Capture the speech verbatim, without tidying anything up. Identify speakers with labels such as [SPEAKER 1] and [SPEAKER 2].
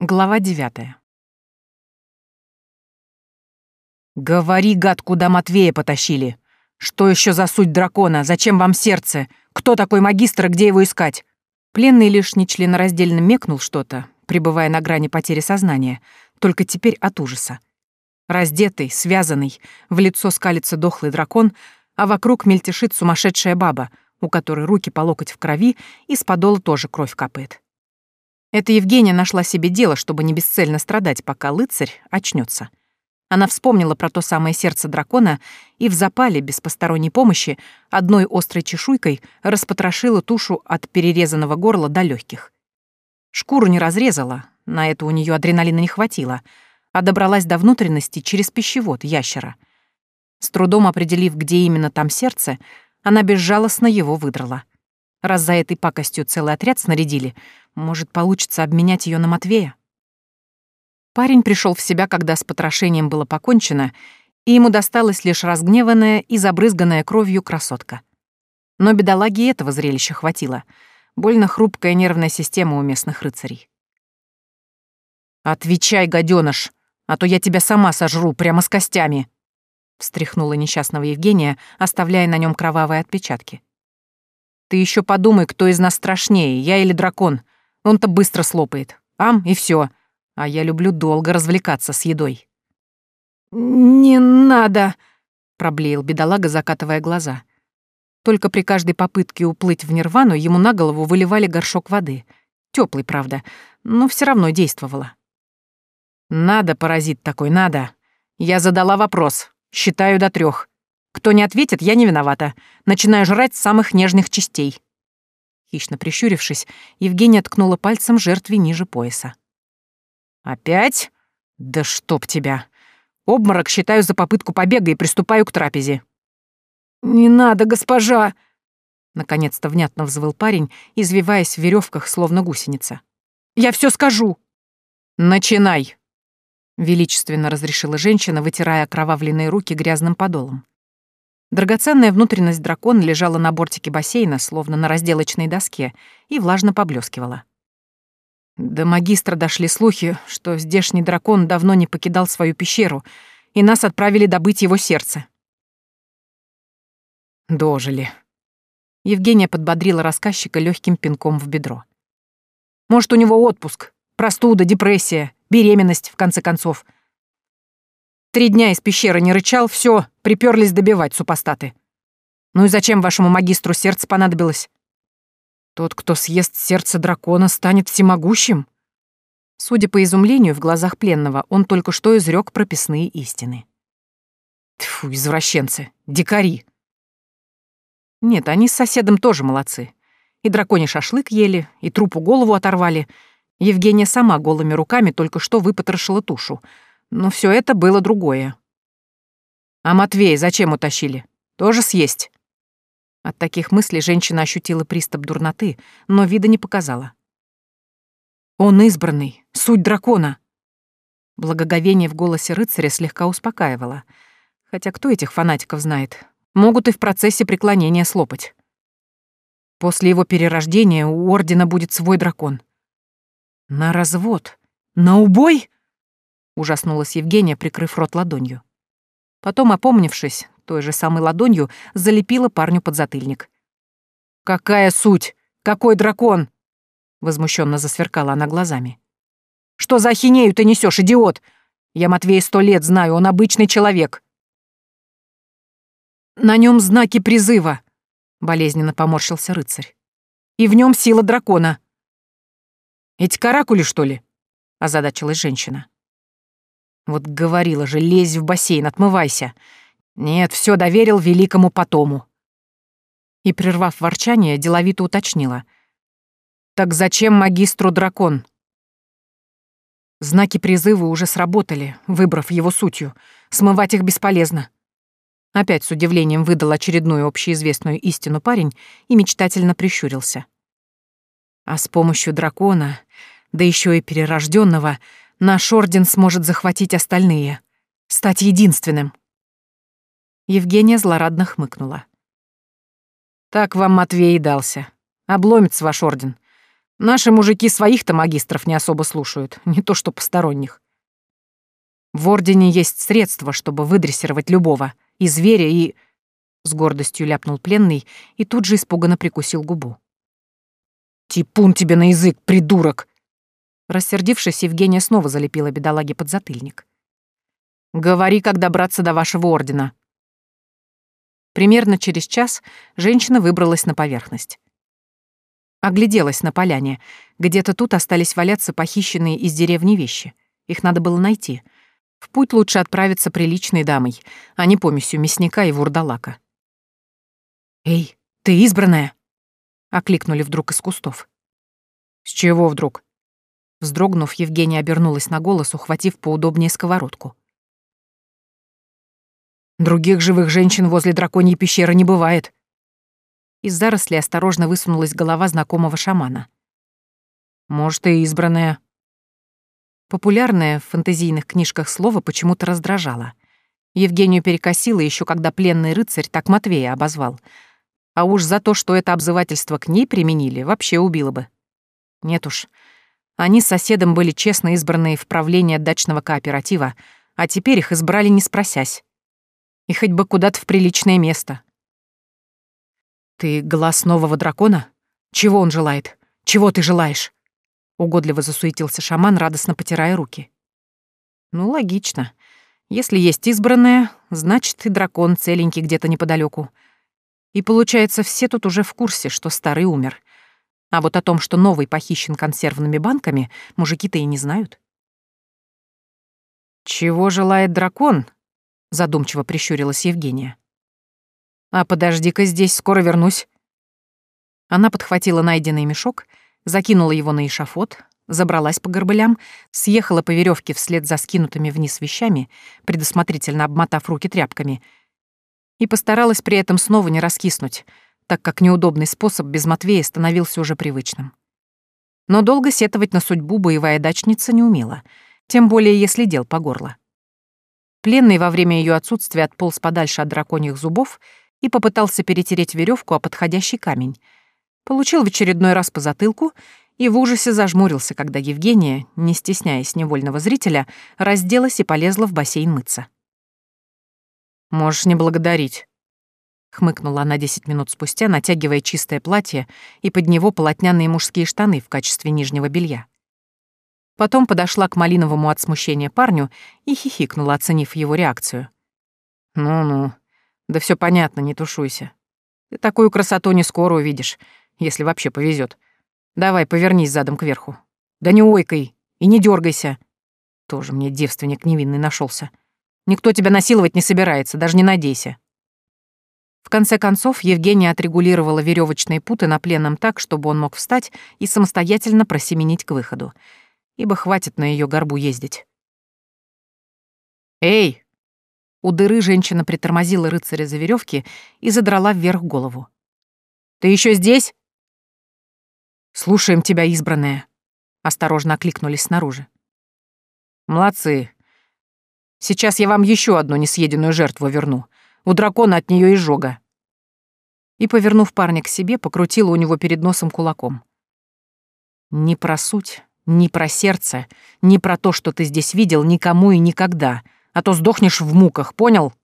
[SPEAKER 1] Глава девятая. «Говори, гад, куда Матвея потащили? Что еще за суть дракона? Зачем вам сердце? Кто такой магистр и где его искать?» Пленный лишь нечленораздельно мекнул что-то, пребывая на грани потери сознания, только теперь от ужаса. Раздетый, связанный, в лицо скалится дохлый дракон, а вокруг мельтешит сумасшедшая баба, у которой руки по локоть в крови, и с подола тоже кровь капает. Это Евгения нашла себе дело, чтобы не бесцельно страдать, пока лыцарь очнется. Она вспомнила про то самое сердце дракона и в запале, без посторонней помощи, одной острой чешуйкой распотрошила тушу от перерезанного горла до легких. Шкуру не разрезала, на это у нее адреналина не хватило, а добралась до внутренности через пищевод ящера. С трудом определив, где именно там сердце, она безжалостно его выдрала. Раз за этой пакостью целый отряд снарядили, может, получится обменять ее на Матвея? Парень пришел в себя, когда с потрошением было покончено, и ему досталась лишь разгневанная и забрызганная кровью красотка. Но бедолаге этого зрелища хватило. Больно хрупкая нервная система у местных рыцарей. «Отвечай, гадёныш, а то я тебя сама сожру прямо с костями!» встряхнула несчастного Евгения, оставляя на нем кровавые отпечатки. «Ты еще подумай, кто из нас страшнее, я или дракон. Он-то быстро слопает. Ам, и все. А я люблю долго развлекаться с едой». «Не надо!» — проблеял бедолага, закатывая глаза. Только при каждой попытке уплыть в нирвану ему на голову выливали горшок воды. Теплый, правда, но все равно действовало. «Надо, паразит такой, надо. Я задала вопрос. Считаю до трех. Кто не ответит, я не виновата. Начинаю жрать с самых нежных частей». Хищно прищурившись, Евгения ткнула пальцем жертве ниже пояса. «Опять? Да чтоб тебя! Обморок считаю за попытку побега и приступаю к трапезе». «Не надо, госпожа!» Наконец-то внятно взвыл парень, извиваясь в веревках, словно гусеница. «Я все скажу!» «Начинай!» — величественно разрешила женщина, вытирая окровавленные руки грязным подолом. Драгоценная внутренность дракона лежала на бортике бассейна, словно на разделочной доске, и влажно поблескивала. До магистра дошли слухи, что здешний дракон давно не покидал свою пещеру, и нас отправили добыть его сердце. Дожили. Евгения подбодрила рассказчика легким пинком в бедро. Может, у него отпуск, простуда, депрессия, беременность, в конце концов. Три дня из пещеры не рычал, все, приперлись добивать супостаты. Ну и зачем вашему магистру сердце понадобилось? Тот, кто съест сердце дракона, станет всемогущим? Судя по изумлению в глазах пленного, он только что изрек прописные истины. Тьфу, извращенцы, дикари. Нет, они с соседом тоже молодцы. И драконий шашлык ели, и трупу голову оторвали. Евгения сама голыми руками только что выпотрошила тушу. Но все это было другое. А Матвея зачем утащили? Тоже съесть? От таких мыслей женщина ощутила приступ дурноты, но вида не показала. Он избранный, суть дракона. Благоговение в голосе рыцаря слегка успокаивало. Хотя кто этих фанатиков знает? Могут и в процессе преклонения слопать. После его перерождения у Ордена будет свой дракон. На развод? На убой? Ужаснулась Евгения, прикрыв рот ладонью. Потом, опомнившись, той же самой ладонью залепила парню подзатыльник. «Какая суть? Какой дракон?» Возмущенно засверкала она глазами. «Что за ахинею ты несешь, идиот? Я Матвея сто лет знаю, он обычный человек». «На нем знаки призыва», — болезненно поморщился рыцарь. «И в нем сила дракона». «Эти каракули, что ли?» — озадачилась женщина. Вот говорила же, лезь в бассейн, отмывайся. Нет, все доверил великому Потому. И, прервав ворчание, деловито уточнила. Так зачем магистру дракон? Знаки призыва уже сработали, выбрав его сутью. Смывать их бесполезно. Опять с удивлением выдал очередную общеизвестную истину парень и мечтательно прищурился. А с помощью дракона, да еще и перерожденного, наш орден сможет захватить остальные, стать единственным. Евгения злорадно хмыкнула. Так вам Матвей и дался. Обломится ваш орден. Наши мужики своих-то магистров не особо слушают, не то что посторонних. В Ордене есть средства, чтобы выдрессировать любого, и зверя, и... С гордостью ляпнул пленный и тут же испуганно прикусил губу. «Типун тебе на язык, придурок!» Рассердившись, Евгения снова залепила бедолаге подзатыльник. «Говори, как добраться до вашего Ордена». Примерно через час женщина выбралась на поверхность. Огляделась на поляне. Где-то тут остались валяться похищенные из деревни вещи. Их надо было найти. В путь лучше отправиться приличной дамой, а не помесью мясника и вурдалака. «Эй, ты избранная?» — окликнули вдруг из кустов. «С чего вдруг?» Вздрогнув, Евгения обернулась на голос, ухватив поудобнее сковородку. «Других живых женщин возле драконьей пещеры не бывает». Из зарослей осторожно высунулась голова знакомого шамана. «Может, и избранная». Популярное в фэнтезийных книжках слово почему-то раздражало. Евгению перекосило еще, когда пленный рыцарь так Матвея обозвал. А уж за то, что это обзывательство к ней применили, вообще убило бы. Нет уж. Они с соседом были честно избранные в правление дачного кооператива, а теперь их избрали не спросясь. И хоть бы куда-то в приличное место. «Ты глаз нового дракона? Чего он желает? Чего ты желаешь?» Угодливо засуетился шаман, радостно потирая руки. «Ну, логично. Если есть избранная, значит, и дракон целенький где-то неподалеку. И получается, все тут уже в курсе, что старый умер. А вот о том, что новый похищен консервными банками, мужики-то и не знают». «Чего желает дракон?» — задумчиво прищурилась Евгения. «А подожди-ка здесь, скоро вернусь». Она подхватила найденный мешок, закинула его на эшафот, забралась по горбылям, съехала по веревке вслед за скинутыми вниз вещами, предусмотрительно обмотав руки тряпками, и постаралась при этом снова не раскиснуть, так как неудобный способ без Матвея становился уже привычным. Но долго сетовать на судьбу боевая дачница не умела, тем более если дел по горло. Пленный во время ее отсутствия отполз подальше от драконьих зубов и попытался перетереть веревку о подходящий камень. Получил в очередной раз по затылку и в ужасе зажмурился, когда Евгения, не стесняясь невольного зрителя, разделась и полезла в бассейн мыться. «Можешь не благодарить», — хмыкнула она десять минут спустя, натягивая чистое платье и под него полотняные мужские штаны в качестве нижнего белья. Потом подошла к малиновому от смущения парню и хихикнула, оценив его реакцию. «Ну-ну, да все понятно, не тушуйся. Ты такую красоту не скоро увидишь, если вообще повезет. Давай, повернись задом кверху. Да не ойкай и не дергайся. Тоже мне девственник невинный нашелся. Никто тебя насиловать не собирается, даже не надейся». В конце концов, Евгения отрегулировала веревочные путы на пленном так, чтобы он мог встать и самостоятельно просеменить к выходу, ибо хватит на ее горбу ездить. «Эй!» У дыры женщина притормозила рыцаря за веревки и задрала вверх голову. «Ты еще здесь?» «Слушаем тебя, избранная», — осторожно окликнулись снаружи. «Молодцы. Сейчас я вам еще одну несъеденную жертву верну. У дракона от нее изжога». И, повернув парня к себе, покрутила у него перед носом кулаком. «Ни про суть, ни про сердце, ни про то, что ты здесь видел, никому и никогда, а то сдохнешь в муках, понял?»